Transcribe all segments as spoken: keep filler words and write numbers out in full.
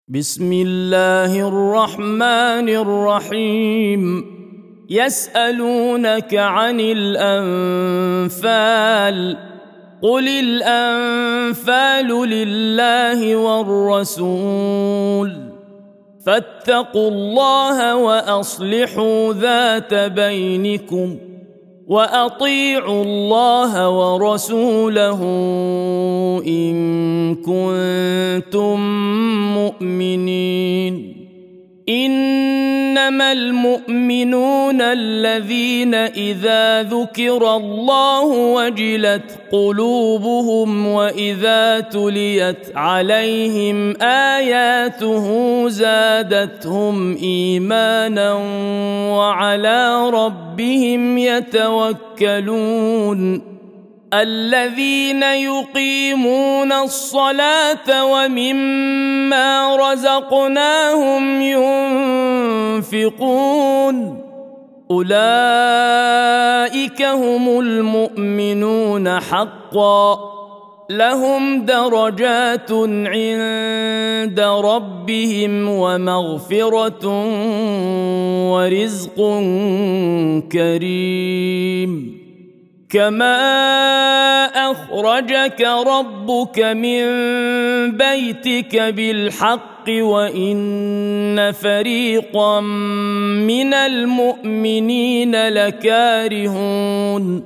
بسم الله الرحمن الرحيم يسألونك عن الأنفال قل الأنفال لله والرسول فاتقوا الله وأصلحوا ذات بينكم وأطيعوا الله ورسوله إن كنتم مؤمنين إنما المؤمنون الذين إذا ذكر الله وجلت قلوبهم وإذا تليت عليهم آياته زادتهم إيمانا وعلى ربهم يتوكلون الذين يقيمون الصلاة ومما رزقناهم ينفقون أولئك هم المؤمنون حقا لهم درجات عند ربهم ومغفرة ورزق كريم كما أخرجك ربك من بيتك بالحق وإن فريقا من المؤمنين لكارهون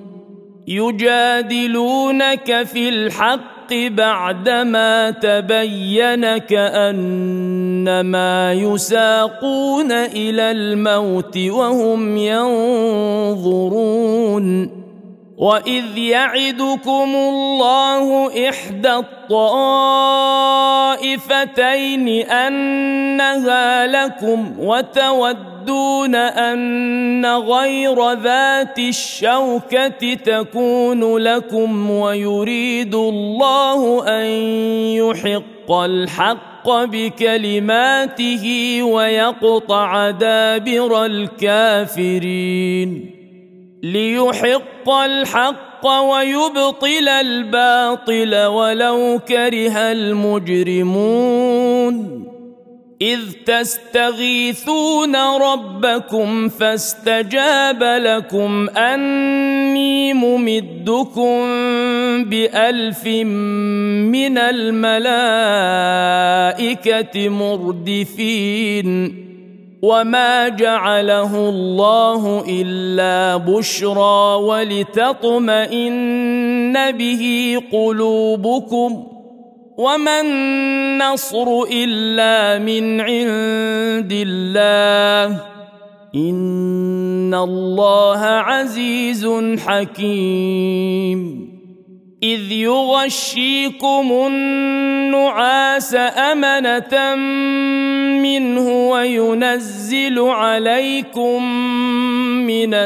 يجادلونك في الحق بعدما تبين كأنما يساقون إلى الموت وهم ينظرون وإذ يعدكم الله إحدى الطائفتين أنها لكم وتودون أن غير ذات الشوكة تكون لكم ويريد الله أن يحق الحق بكلماته ويقطع دابر الكافرين ليحق الحق ويبطل الباطل ولو كره المجرمون إذ تستغيثون ربكم فاستجاب لكم أني ممدكم بألف من الملائكة مردفين وما جعله الله إلا بشرى ولتطمئن به قلوبكم وما النصر إلا من عند الله إن الله عزيز حكيم إذ يغشيكم النعاس أمنة منه وينزل عليكم من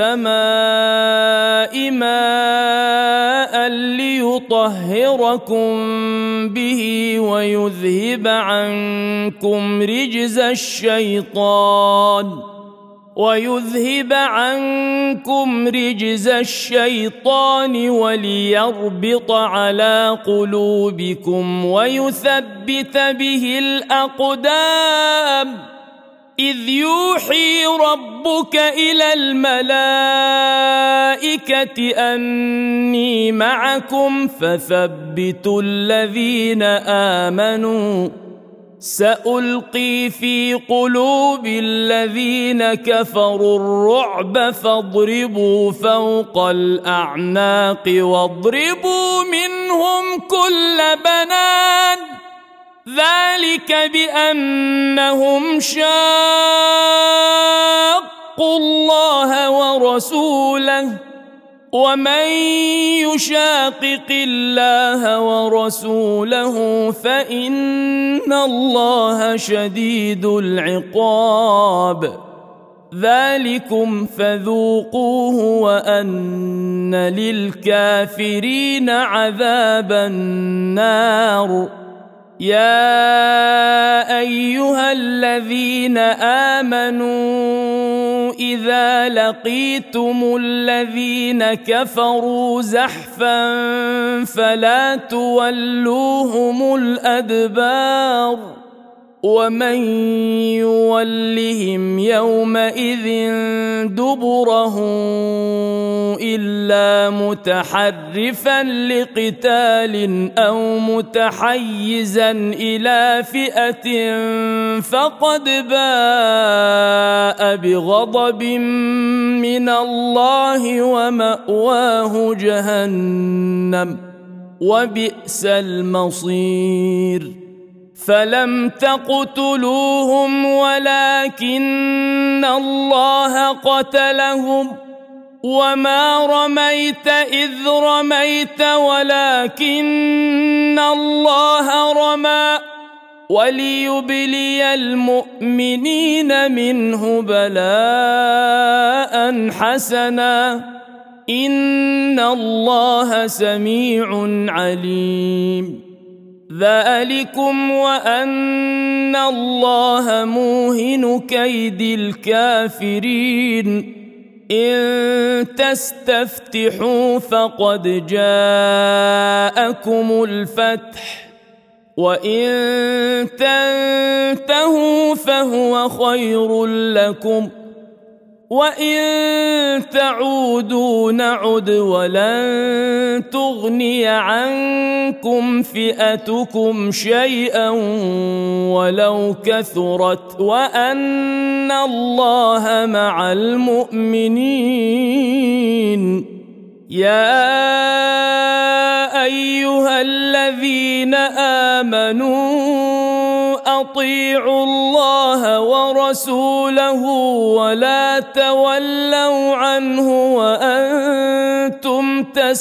السماء ماء ليطهركم به ويذهب عنكم رجز الشيطان ويذهب عنكم رجز الشيطان وليربط على قلوبكم ويثبت به الأقدام إذ يوحي ربك إلى الملائكة أني معكم فثبتوا الذين آمنوا سألقي في قلوب الذين كفروا الرعب فاضربوا فوق الأعناق واضربوا منهم كل بنان ذلك بأنهم شاقوا الله ورسوله ومن يشاقق الله ورسوله فإن الله شديد العقاب ذلكم فذوقوه وأن للكافرين عذاب النار يا أيها الذين آمنوا إذا لقيتم الذين كفروا زحفا فلا تولوهم الأدبار ومن يولهم يومئذ دبره إلا متحرفا لقتال أو متحيزا إلى فئة فقد باء بغضب من الله ومأواه جهنم وبئس المصير. فلم تقتلوهم ولكن الله قتلهم وما رميت إذ رميت ولكن الله رمى وليبلي المؤمنين منه بلاء حسنا إن الله سميع عليم. ذلكم وأن الله موهن كيد الكافرين. إن تستفتحوا فقد جاءكم الفتح وإن تنتهوا فهو خير لكم وإن تعودوا نعد ولن تغني عنكم فئتكم شيئا ولو كثرت وأن الله مع المؤمنين. يا أيها الذين آمنوا أطيعوا الله ورسوله ولا تولوا عنه وأنتم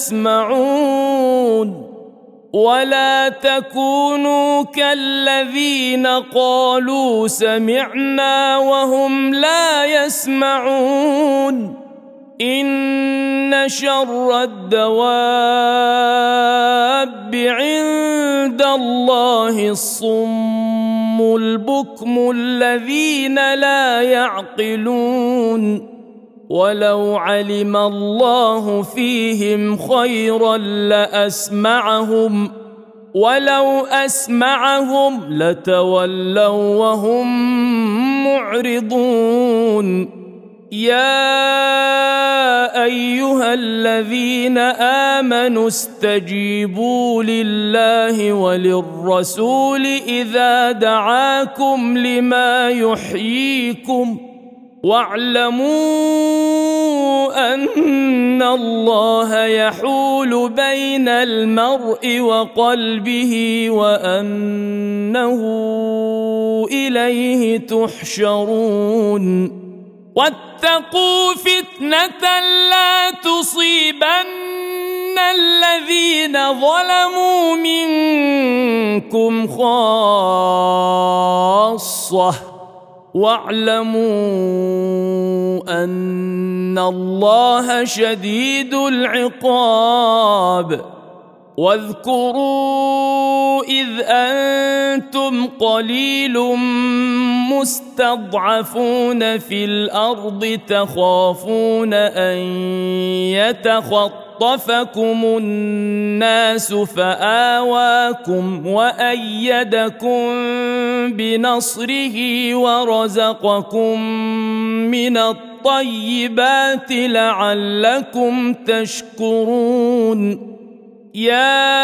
تسمعون ولا تكونوا كالذين قالوا سمعنا وهم لا يسمعون. إن شر الدواب عند الله الصم البكم الذين لا يعقلون. ولو علم الله فيهم خيرا لأسمعهم ولو أسمعهم لتولوا وهم معرضون. يا أيها الذين آمنوا استجيبوا لله وللرسول إذا دعاكم لما يحييكم واعلموا أن الله يحول بين المرء وقلبه وأنه إليه تحشرون. واتقوا فتنة لا تصيبن الذين ظلموا منكم خاصة واعلموا أن الله شديد العقاب. واذكروا إذ أنتم قليل مستضعفون في الأرض تخافون أن يتخطفكم الناس فآواكم وأيدكم بنصره ورزقكم من الطيبات لعلكم تشكرون. يا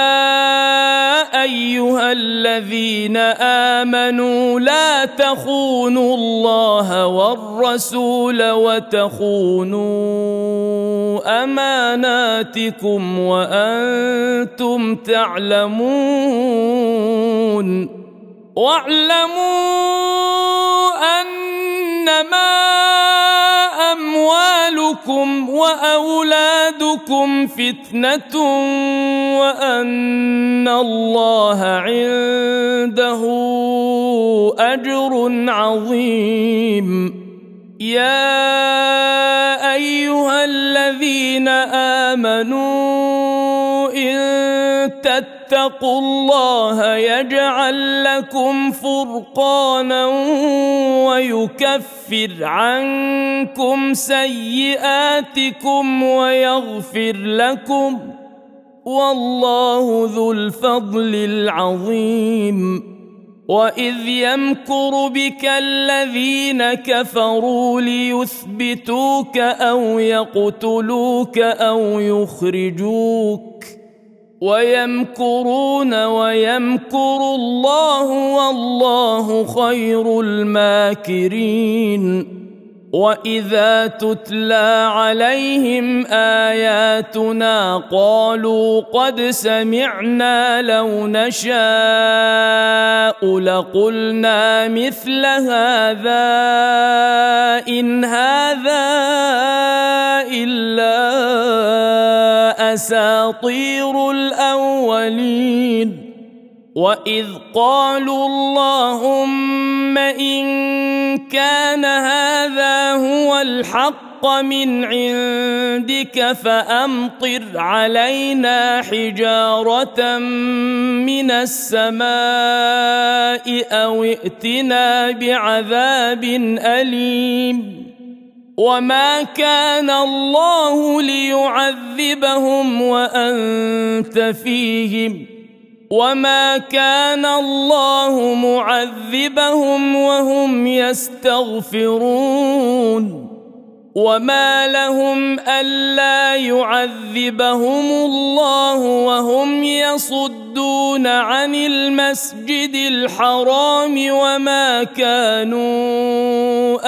أيها الذين آمنوا لا تخونوا الله والرسول وتخونوا أماناتكم وأنتم تعلمون. واعلموا أنما أموالكم وأولادكم فتنة وأن الله عنده أجر عظيم. يا أيها الذين آمنوا إن تتقوا الله يجعل لكم فرقانا ويكفر عنكم سيئاتكم ويغفر لكم والله ذو الفضل العظيم. وإذ يمكر بك الذين كفروا ليثبتوك أو يقتلوك أو يخرجوك ويمكرون ويمكر الله والله خير الماكرين وإذا تتلى عليهم آياتنا قالوا قد سمعنا لو نشاء لقلنا مثل هذا إن هذا إلا أساطير الأولين وإذ قالوا اللهم إن كان هذا هو الحق من عندك فأمطر علينا حجارة من السماء أو ائتنا بعذاب أليم وما كان الله ليعذبهم وأنت فيهم وما كان الله معذبهم وهم يستغفرون وما لهم ألا يعذبهم الله وهم يصدون عن المسجد الحرام وما كانوا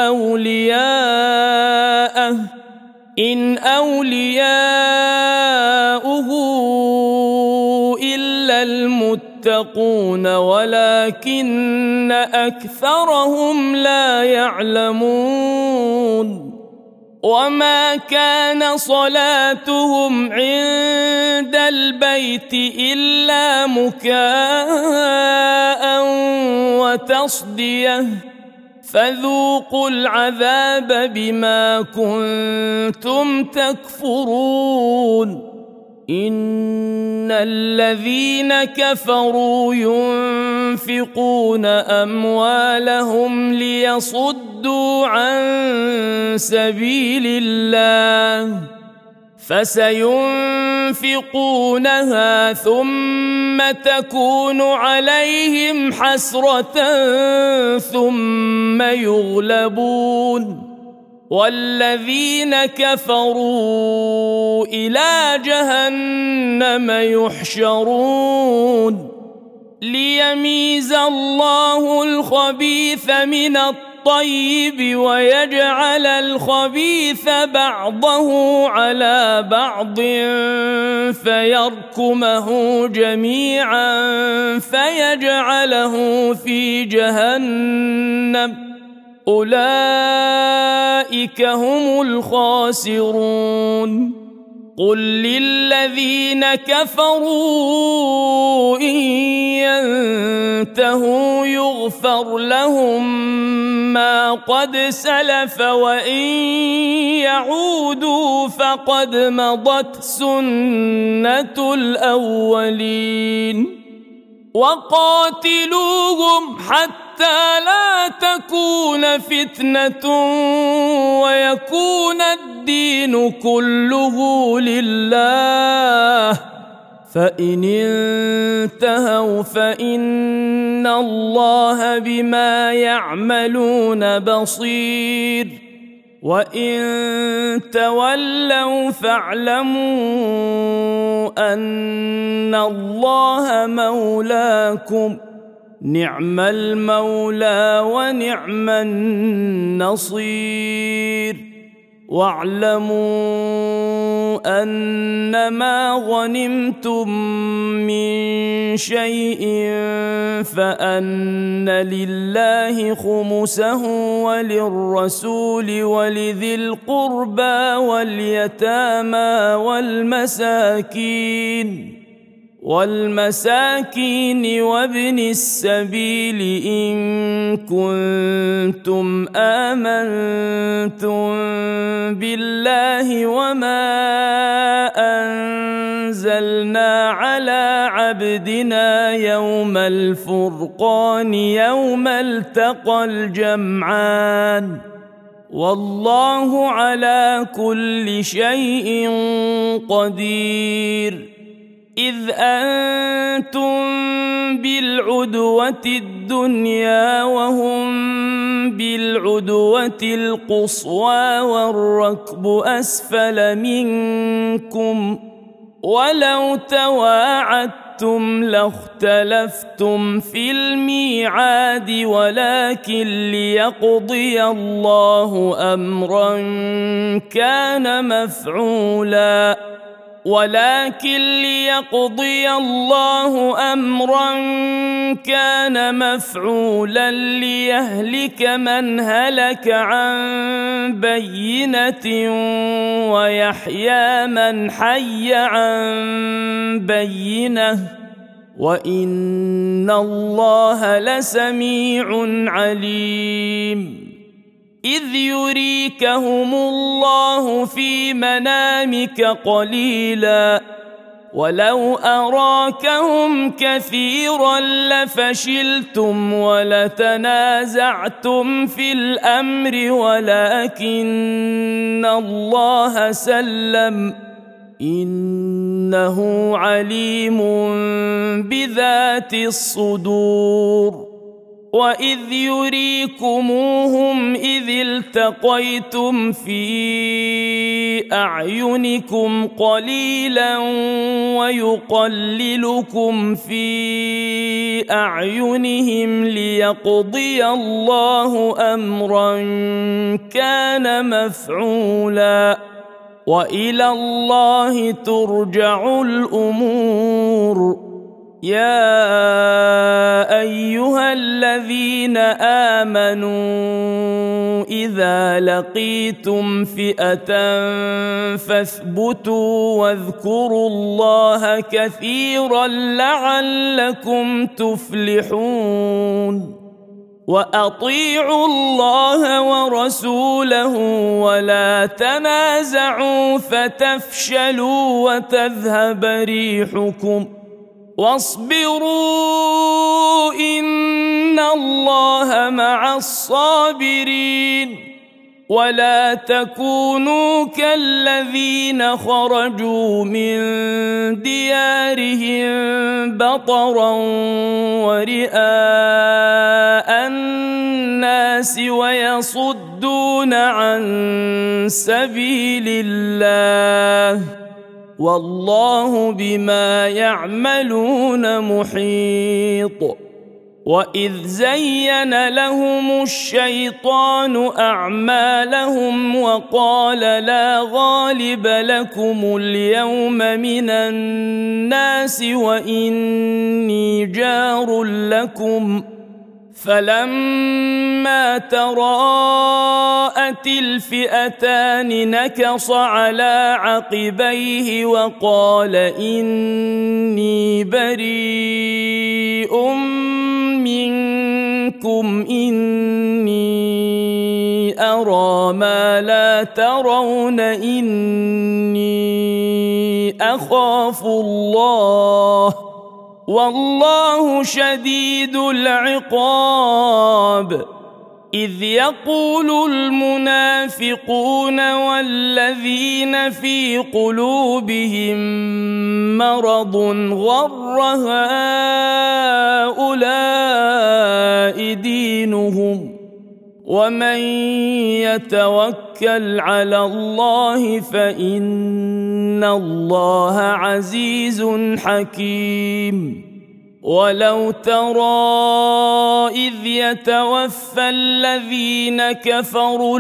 أولياءه إن أولياؤه إلا المتقون ولكن أكثرهم لا يعلمون وما كان صلاتهم عند البيت إلا مكاء وتصدية فذوقوا العذاب بما كنتم تكفرون إن الذين كفروا ينفقون أموالهم ليصدوا عن سبيل الله فسينفقونها ثم تكون عليهم حسرة ثم يغلبون والذين كفروا إلى جهنم يحشرون ليميز الله الخبيث من الطيب ويجعل الخبيث بعضه على بعض فيركمه جميعا فيجعله في جهنم أولئك هم الخاسرون قل للذين كفروا إن ينتهوا يغفر لهم ما قد سلف وإن يعودوا فقد مضت سنة الأولين وقاتلوهم حتى لا تكون فتنة ويكون الدين كله لله فإن انتهوا فإن الله بما يعملون بصير وإن تولوا فاعلموا أن الله مولاكم نعم المولى ونعم النصير واعلموا أنما غنمتم من شيء فأن لله خمسه وللرسول ولذي القربى واليتامى والمساكين والمساكين وابن السبيل إن كنتم آمنتم بالله وما أنزلنا على عبدنا يوم الفرقان يوم التقى الجمعان والله على كل شيء قدير إذ أنتم بالعدوة الدنيا وهم بالعدوة القصوى والركب أسفل منكم ولو تواعدتم لاختلفتم في الميعاد ولكن ليقضي الله أمرا كان مفعولا ولكن ليقضي الله أمرا كان مفعولا ليهلك من هلك عن بينة ويحيى من حي عن بينة وإن الله لسميع عليم إذ يريكهم الله في منامك قليلا ولو أراكهم كثيرا لفشلتم ولتنازعتم في الأمر ولكن الله سلم إنه عليم بذات الصدور وإذ يريكموهم إذ التقيتم في أعينكم قليلا ويقللكم في أعينهم ليقضي الله أمرا كان مفعولا وإلى الله ترجع الأمور يا أيها الذين آمنوا إذا لقيتم فئة فاثبتوا واذكروا الله كثيرا لعلكم تفلحون وأطيعوا الله ورسوله ولا تنازعوا فتفشلوا وتذهب ريحكم واصبروا إن الله مع الصابرين ولا تكونوا كالذين خرجوا من ديارهم بطرا ورئاء الناس ويصدون عن سبيل الله والله بما يعملون محيط وإذ زين لهم الشيطان أعمالهم وقال لا غالب لكم اليوم من الناس وإني جار لكم فلما تراءت الفئتان نكص على عقبيه وقال إني بريء منكم إني أرى ما لا ترون إني أخاف الله والله شديد العقاب إذ يقول المنافقون والذين في قلوبهم مرض غر هؤلاء دينهم ومن يتوكل على الله فإن الله عزيز حكيم ولو ترى إذ يتوفى الذين كفروا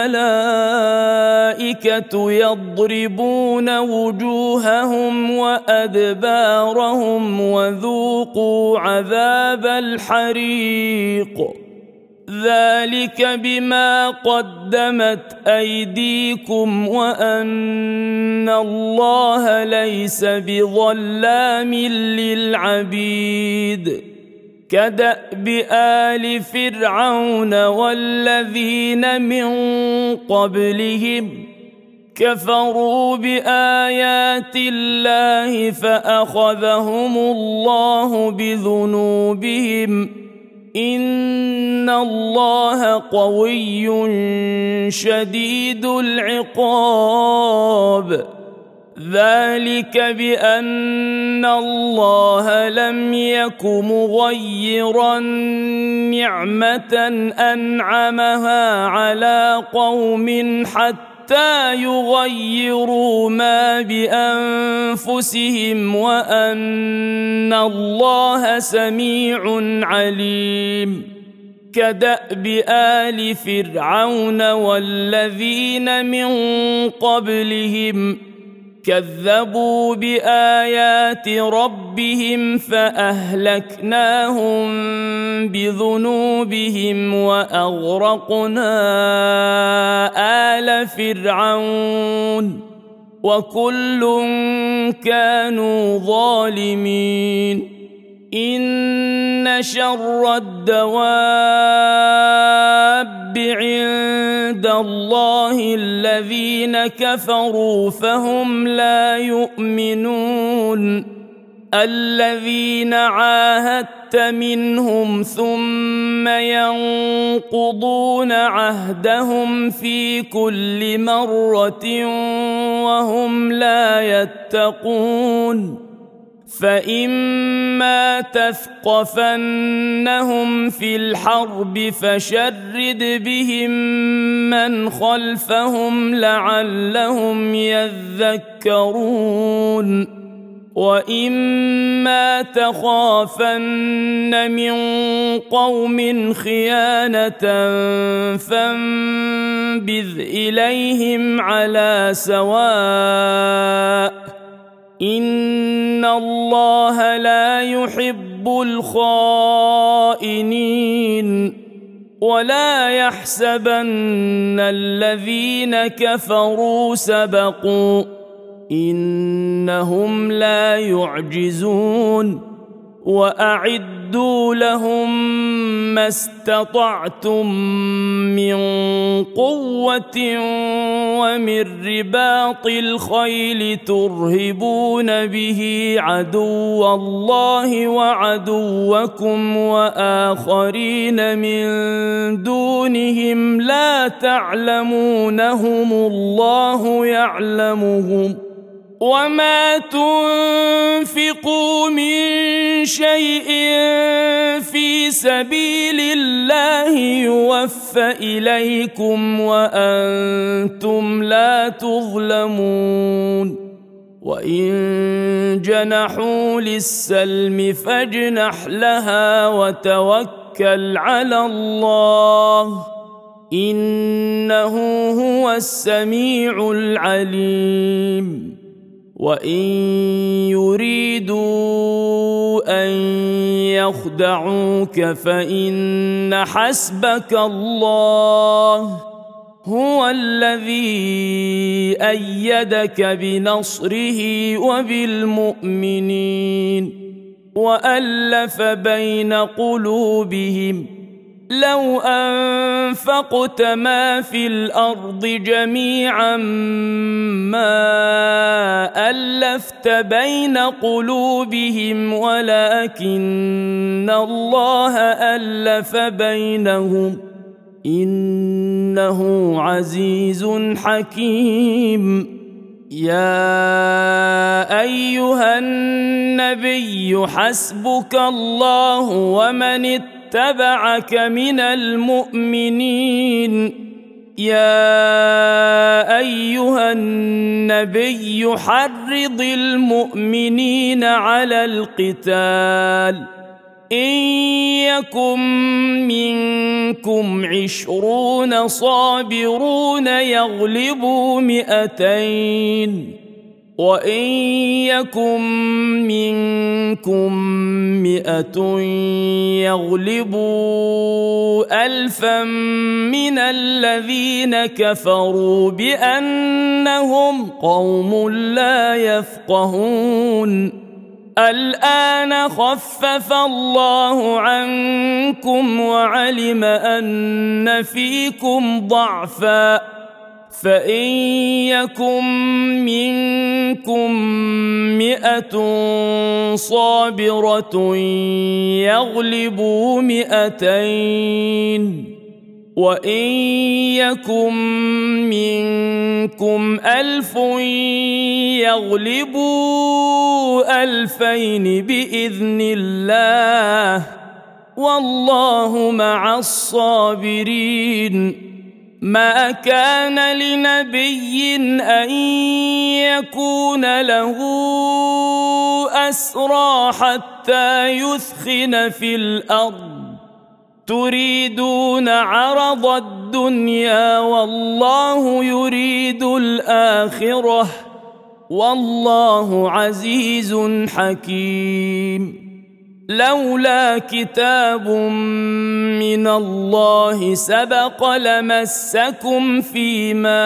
الملائكة يضربون وجوههم وأدبارهم وذوقوا عذاب الحريق ذلك بما قدمت أيديكم وأن الله ليس بظلام للعبيد كدأب آل فرعون والذين من قبلهم كفروا بآيات الله فأخذهم الله بذنوبهم إن الله قوي شديد العقاب ذلك بأن الله لم يك مغيرا نعمة أنعمها على قوم حتى يغيروا ما بأنفسهم وأن الله سميع عليم. كدأب آل فرعون والذين من قبلهم كذبوا بآيات ربهم فأهلكناهم بذنوبهم وأغرقنا آل فرعون وكل كانوا ظالمين. إن شر الدواب عند الله الذين كفروا فهم لا يؤمنون. الذين عاهدت منهم ثم ينقضون عهدهم في كل مرة وهم لا يتقون. فإما تثقفنهم في الحرب فشرد بهم من خلفهم لعلهم يذكرون. وإما تخافن من قوم خيانة فانبذ إليهم على سواء إن الله لا يحب الخائنين. ولا يحسبن الذين كفروا سبقوا إنهم لا يعجزون. وأعدوا لهم ما استطعتم من قوة ومن رباط الخيل ترهبون به عدو الله وعدوكم وآخرين من دونهم لا تعلمونهم الله يعلمهم. وما تنفقوا من شيء في سبيل الله يوفى إليكم وأنتم لا تظلمون. وإن جنحوا للسلم فاجنح لها وتوكل على الله إنه هو السميع العليم. وإن يريدوا أن يخدعوك فإن حسبك الله هو الذي أيدك بنصره وبالمؤمنين وألف بين قلوبهم لو أنفقت ما في الأرض جميعا ما ألفت بين قلوبهم ولكن الله ألف بينهم إنه عزيز حكيم. يا أيها النبي حسبك الله ومن اتبعك من المؤمنين. يا أيها النبي حرض المؤمنين على القتال إن يكن منكم عشرون صابرون يغلبوا مئتين وإن يكن منكم مئة يغلبوا ألفا من الذين كفروا بأنهم قوم لا يفقهون. الآن خفف الله عنكم وعلم أن فيكم ضعفا فإن يكن منكم مئة صابرة يغلبوا مئتين وإن يكن منكم ألف يغلبوا ألفين بإذن الله والله مع الصابرين. ما كان لنبي أن يكون له أسرى حتى يثخن في الأرض تريدون عرض الدنيا والله يريد الآخرة والله عزيز حكيم. لولا كتاب من الله سبق لمسكم فيما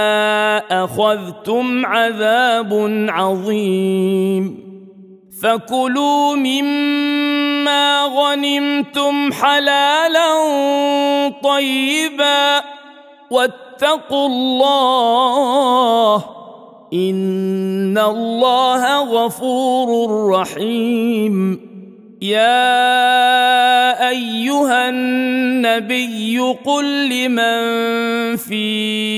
أخذتم عذاب عظيم. فكلوا مما غنمتم حلالا طيبا واتقوا الله إن الله غفور رحيم. يا أيها النبي قل لمن في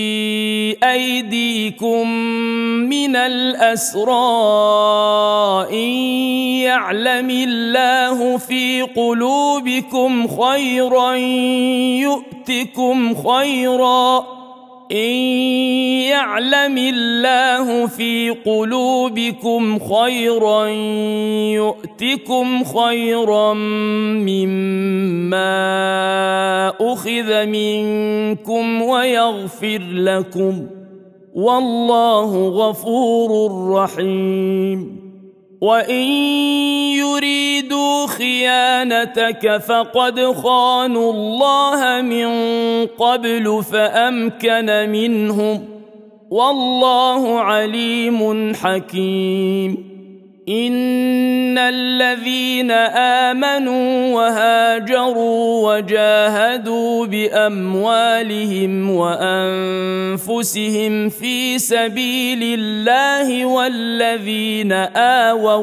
أيديكم من الأسرى إن يعلم الله في قلوبكم خيرا يؤتكم خيرا إن يعلم الله في قلوبكم خيرا يؤتكم خيرا مما أخذ منكم ويغفر لكم والله غفور رحيم. وإن يريدوا خيانتك فقد خانوا الله من قبل فأمكن منهم والله عليم حكيم. إن الذين آمنوا وهاجروا وجاهدوا بأموالهم وأنفسهم في سبيل الله والذين آووا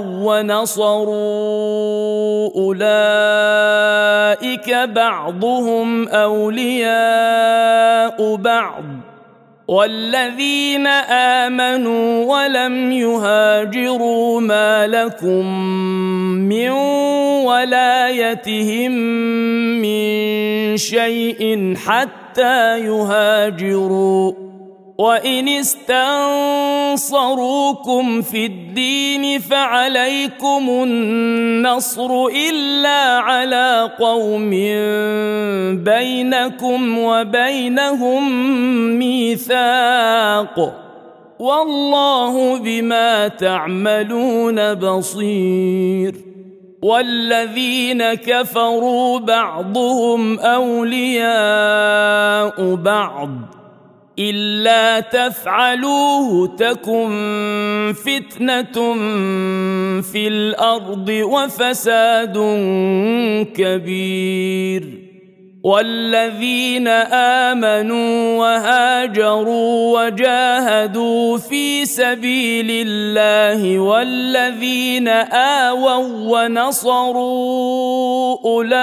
ونصروا أولئك بعضهم أولياء بعض والذين آمنوا ولم يهاجروا ما لكم من ولايتهم من شيء حتى يهاجروا وإن استنصروكم في الدين فعليكم النصر إلا على قوم بينكم وبينهم ميثاق والله بما تعملون بصير. والذين كفروا بعضهم أولياء بعض إلا تفعلوه تكن فتنة في الأرض وفساد كبير. والذين آمنوا وهاجروا وجاهدوا في سبيل الله والذين آووا ونصروا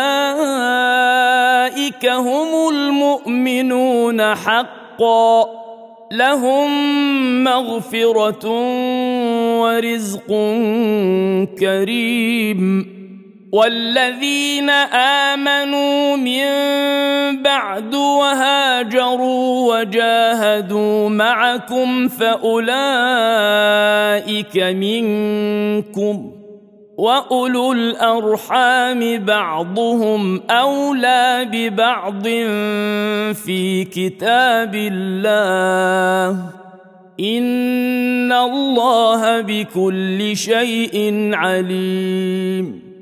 أولئك هم المؤمنون حقا لهم مغفرة ورزق كريم. والذين آمنوا من بعد وهاجروا وجاهدوا معكم فأولئك منكم وأولو الأرحام بعضهم أولى ببعض في كتاب الله إن الله بكل شيء عليم.